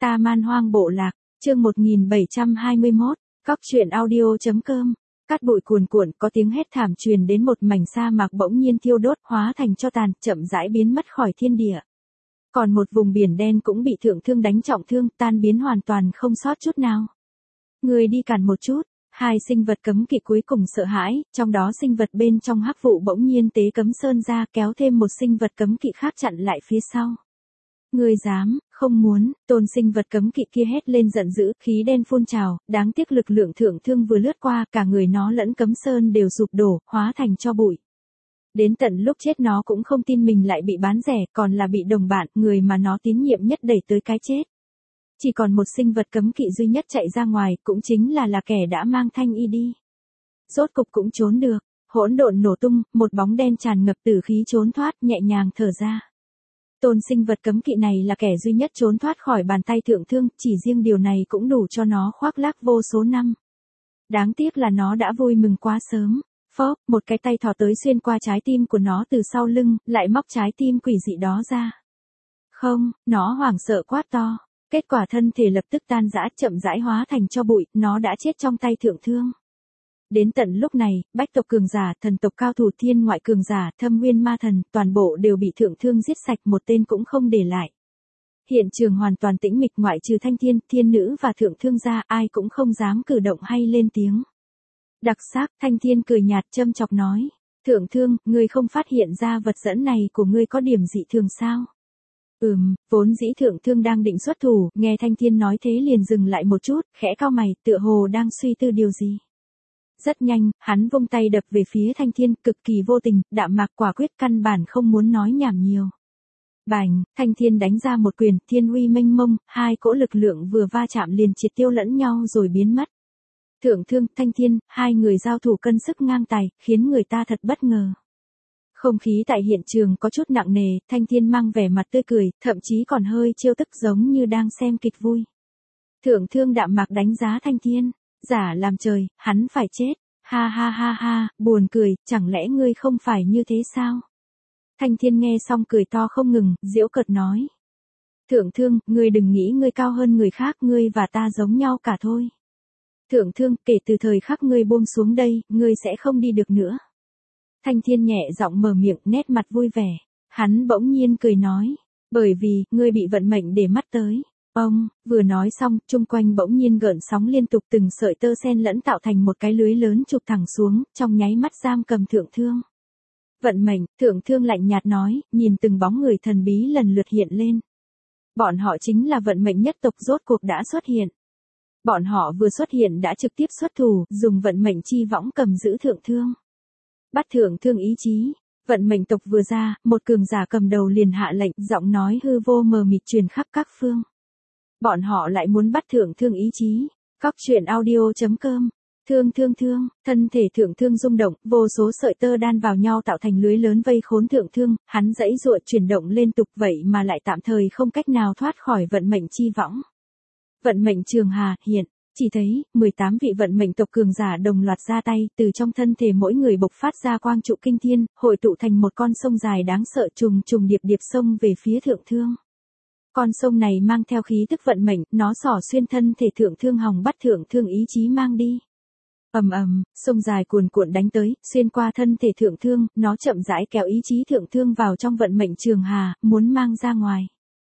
Ta Man Hoang Bộ Lạc, chương 1721, Cóc truyện audio.com. Cát bụi cuồn cuộn, có tiếng hét thảm truyền đến, một mảnh sa mạc bỗng nhiên thiêu đốt, hóa thành tro tàn, chậm rãi biến mất khỏi thiên địa. Còn một vùng biển đen cũng bị Thượng Thương đánh trọng thương, tan biến hoàn toàn không sót chút nào. Người đi cản một chút. Hai sinh vật cấm kỵ cuối cùng sợ hãi, trong đó sinh vật bên trong hắc vụ bỗng nhiên tế cấm sơn ra, kéo thêm một sinh vật cấm kỵ khác chặn lại phía sau. Ngươi dám, không muốn, tôn sinh vật cấm kỵ kia hét lên giận dữ, khí đen phun trào, đáng tiếc lực lượng Thượng Thương vừa lướt qua, cả người nó lẫn cấm sơn đều sụp đổ, hóa thành tro bụi. Đến tận lúc chết nó cũng không tin mình lại bị bán rẻ, còn là bị đồng bạn, người mà nó tín nhiệm nhất đẩy tới cái chết. Chỉ còn một sinh vật cấm kỵ duy nhất chạy ra ngoài, cũng chính là kẻ đã mang Thanh Y đi. Rốt cục cũng trốn được, hỗn độn nổ tung, một bóng đen tràn ngập tử khí trốn thoát, nhẹ nhàng thở ra. Tôn sinh vật cấm kỵ này là kẻ duy nhất trốn thoát khỏi bàn tay Thượng Thương, chỉ riêng điều này cũng đủ cho nó khoác lác vô số năm. Đáng tiếc là nó đã vui mừng quá sớm. Phốc, một cái tay thò tới xuyên qua trái tim của nó từ sau lưng, lại móc trái tim quỷ dị đó ra. Không, nó hoảng sợ quát to. Kết quả thân thể lập tức tan rã, chậm rãi hóa thành tro bụi, nó đã chết trong tay Thượng Thương. Đến tận lúc này, bách tộc cường giả, thần tộc cao thủ, thiên ngoại cường giả, thâm nguyên ma thần, toàn bộ đều bị Thượng Thương giết sạch, một tên cũng không để lại. Hiện trường hoàn toàn tĩnh mịch, ngoại trừ Thanh Thiên, Thiên Nữ và Thượng Thương ra, ai cũng không dám cử động hay lên tiếng. Đặc sắc, Thanh Thiên cười nhạt châm chọc nói. Thượng Thương, ngươi không phát hiện ra vật dẫn này của ngươi có điểm dị thường sao? Vốn dĩ Thượng Thương đang định xuất thủ, nghe Thanh Thiên nói thế liền dừng lại một chút, khẽ cau mày, tựa hồ đang suy tư điều gì. Rất nhanh, hắn vung tay đập về phía Thanh Thiên, cực kỳ vô tình, đạm mạc quả quyết, căn bản không muốn nói nhảm nhiều. Bành, Thanh Thiên đánh ra một quyền, thiên uy mênh mông, hai cỗ lực lượng vừa va chạm liền triệt tiêu lẫn nhau rồi biến mất. Thượng Thương, Thanh Thiên, hai người giao thủ cân sức ngang tài, khiến người ta thật bất ngờ. Không khí tại hiện trường có chút nặng nề, Thanh Thiên mang vẻ mặt tươi cười, thậm chí còn hơi trêu tức giống như đang xem kịch vui. Thượng Thương đạm mạc đánh giá Thanh Thiên, giả làm trời, hắn phải chết, ha ha ha ha, buồn cười, chẳng lẽ ngươi không phải như thế sao? Thanh Thiên nghe xong cười to không ngừng, giễu cợt nói. Thượng Thương, ngươi đừng nghĩ ngươi cao hơn người khác, ngươi và ta giống nhau cả thôi. Thượng Thương, kể từ thời khắc ngươi buông xuống đây, ngươi sẽ không đi được nữa. Thanh Thiên nhẹ giọng mở miệng, nét mặt vui vẻ. Hắn bỗng nhiên cười nói, bởi vì, ngươi bị vận mệnh để mắt tới. Ông, vừa nói xong, chung quanh bỗng nhiên gợn sóng liên tục, từng sợi tơ xen lẫn tạo thành một cái lưới lớn chụp thẳng xuống, trong nháy mắt giam cầm Thượng Thương. Vận mệnh, Thượng Thương lạnh nhạt nói, nhìn từng bóng người thần bí lần lượt hiện lên. Bọn họ chính là vận mệnh nhất tộc rốt cuộc đã xuất hiện. Bọn họ vừa xuất hiện đã trực tiếp xuất thủ, dùng vận mệnh chi võng cầm giữ Thượng Thương. Bắt Thượng Thương ý chí, vận mệnh tộc vừa ra, một cường giả cầm đầu liền hạ lệnh, giọng nói hư vô mờ mịt truyền khắp các phương. Bọn họ lại muốn bắt Thượng Thương ý chí. Cóc truyện audio.com. Thương, thân thể Thượng Thương rung động, vô số sợi tơ đan vào nhau tạo thành lưới lớn vây khốn Thượng Thương, hắn giãy giụa chuyển động liên tục, vậy mà lại tạm thời không cách nào thoát khỏi vận mệnh chi võng. Vận mệnh trường hà, hiện. Chỉ thấy, 18 vị vận mệnh tộc cường giả đồng loạt ra tay, từ trong thân thể mỗi người bộc phát ra quang trụ kinh thiên, hội tụ thành một con sông dài đáng sợ, trùng trùng điệp điệp xông về phía Thượng Thương. Con sông này mang theo khí tức vận mệnh, nó xỏ xuyên thân thể Thượng Thương, hòng bắt Thượng Thương ý chí mang đi. Sông dài cuồn cuộn đánh tới, xuyên qua thân thể Thượng Thương, nó chậm rãi kéo ý chí Thượng Thương vào trong vận mệnh trường hà, muốn mang ra ngoài.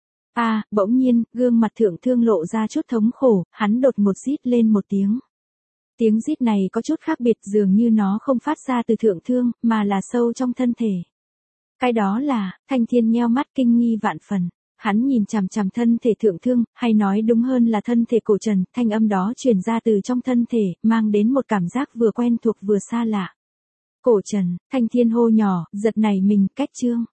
Bỗng nhiên, gương mặt Thượng Thương lộ ra chút thống khổ, hắn đột ngột rít lên một tiếng. Tiếng rít này có chút khác biệt, dường như nó không phát ra từ Thượng Thương, mà là sâu trong thân thể. Cái đó là, Thanh Thiên nheo mắt kinh nghi vạn phần. Hắn nhìn chằm chằm thân thể Thượng Thương, hay nói đúng hơn là thân thể cổ trần, thanh âm đó truyền ra từ trong thân thể, mang đến một cảm giác vừa quen thuộc vừa xa lạ. Cổ trần, Thanh Thiên hô nhỏ, giật nảy mình, cách chương.